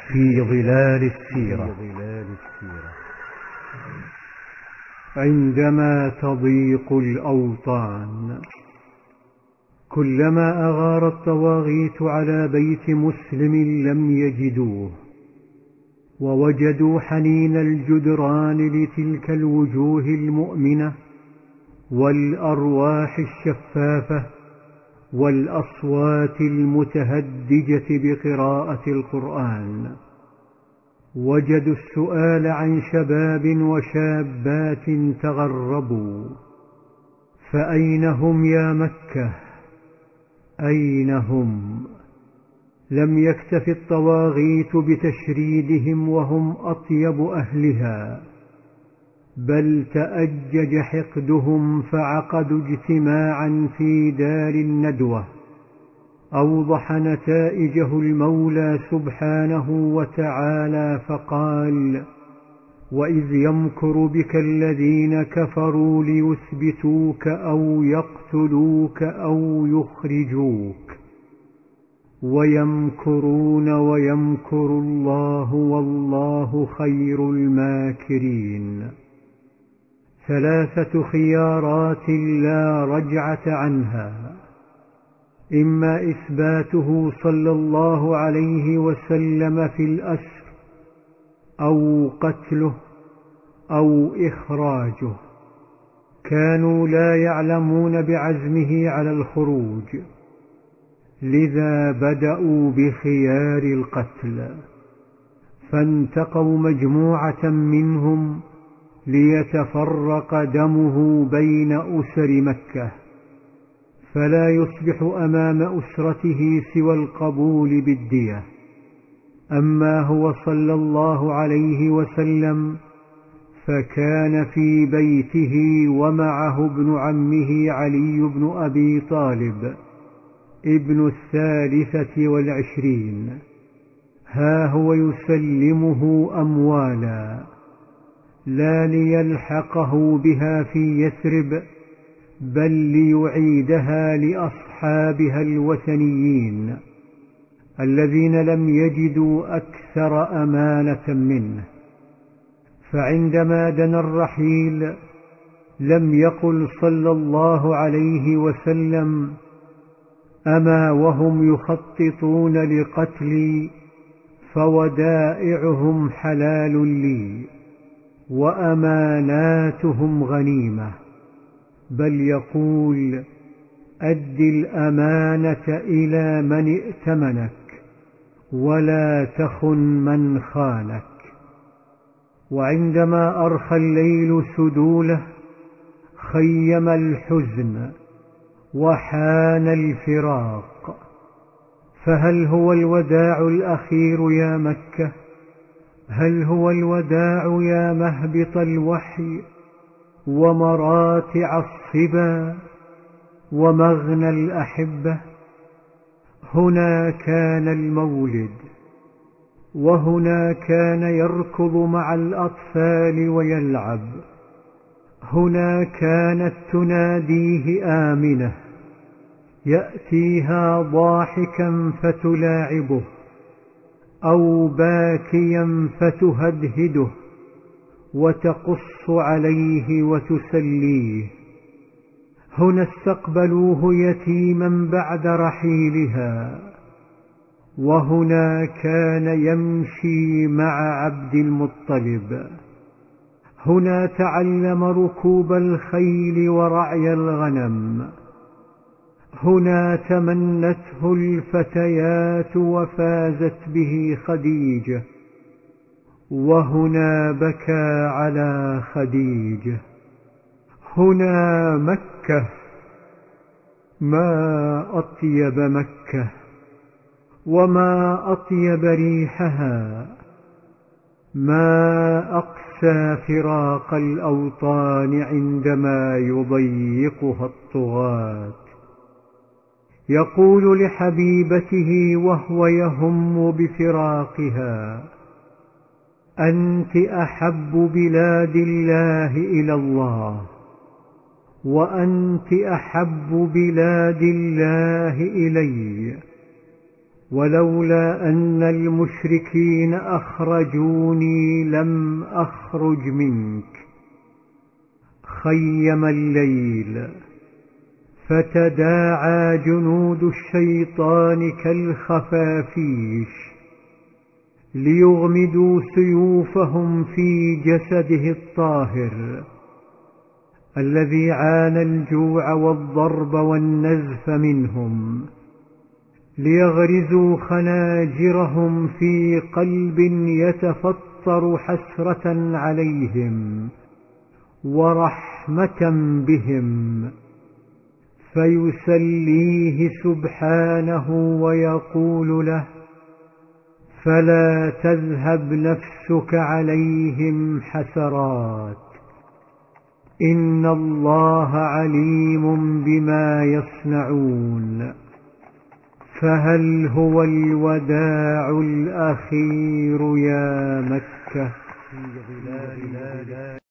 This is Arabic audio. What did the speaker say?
في ظلال السيرة. عندما تضيق الأوطان، كلما أغار الطواغيت على بيت مسلم لم يجدوه، ووجدوا حنين الجدران لتلك الوجوه المؤمنة والأرواح الشفافة والأصوات المتهدجة بقراءة القرآن. وجدوا السؤال عن شباب وشابات تغربوا، فأين هم يا مكة؟ أين هم؟ لم يكتف الطواغيت بتشريدهم وهم أطيب أهلها، بل تأجج حقدهم فعقدوا اجتماعا في دار الندوة أوضح نتائجه المولى سبحانه وتعالى فقال: وإذ يمكر بك الذين كفروا ليثبتوك أو يقتلوك أو يخرجوك ويمكرون ويمكر الله والله خير الماكرين. 3 خيارات لا رجعة عنها: إما إثباته صلى الله عليه وسلم في الأسر، أو قتله، أو إخراجه. كانوا لا يعلمون بعزمه على الخروج، لذا بدأوا بخيار القتل، فانتقوا مجموعة منهم ليتفرق دمه بين أسر مكة، فلا يصبح أمام أسرته سوى القبول بالدية. أما هو صلى الله عليه وسلم فكان في بيته ومعه ابن عمه علي بن أبي طالب ابن 23، ها هو يسلمه أموالا لا ليلحقه بها في يثرب، بل ليعيدها لأصحابها الوثنيين الذين لم يجدوا أكثر أمانة منه. فعندما دنا الرحيل لم يقل صلى الله عليه وسلم: أما وهم يخططون لقتلي فودائعهم حلال لي وأماناتهم غنيمة، بل يقول: أد الأمانة إلى من ائتمنك ولا تخن من خانك. وعندما أرخى الليل سدوله خيم الحزن وحان الفراق، فهل هو الوداع الأخير يا مكة؟ هل هو الوداع يا مهبط الوحي ومراتع الصبا ومغنى الأحبة؟ هنا كان المولد، وهنا كان يركض مع الأطفال ويلعب، هنا كانت تناديه آمنة، يأتيها ضاحكا فتلاعبه أو باكيا فتهدهده وتقص عليه وتسليه. هنا استقبلوه يتيما بعد رحيلها، وهنا كان يمشي مع عبد المطلب، هنا تعلم ركوب الخيل ورعي الغنم، هنا تمنته الفتيات وفازت به خديجة، وهنا بكى على خديجة. هنا مكة، ما أطيب مكة وما أطيب ريحها، ما أقسى فراق الأوطان عندما يضيقها الطغاة. يقول لحبيبته وهو يهم بفراقها: أنت أحب بلاد الله إلى الله، وأنت أحب بلاد الله إلي، ولولا أن المشركين أخرجوني لم أخرج منك. خيم الليل فتداعى جنود الشيطان كالخفافيش ليغمدوا سيوفهم في جسده الطاهر الذي عانى الجوع والضرب والنزف منهم، ليغرزوا خناجرهم في قلب يتفطر حسرة عليهم ورحمة بهم، فيسليه سبحانه ويقول له: فلا تذهب نفسك عليهم حسرات، إن الله عليم بما يصنعون. فهل هو الوداع الأخير يا مكة؟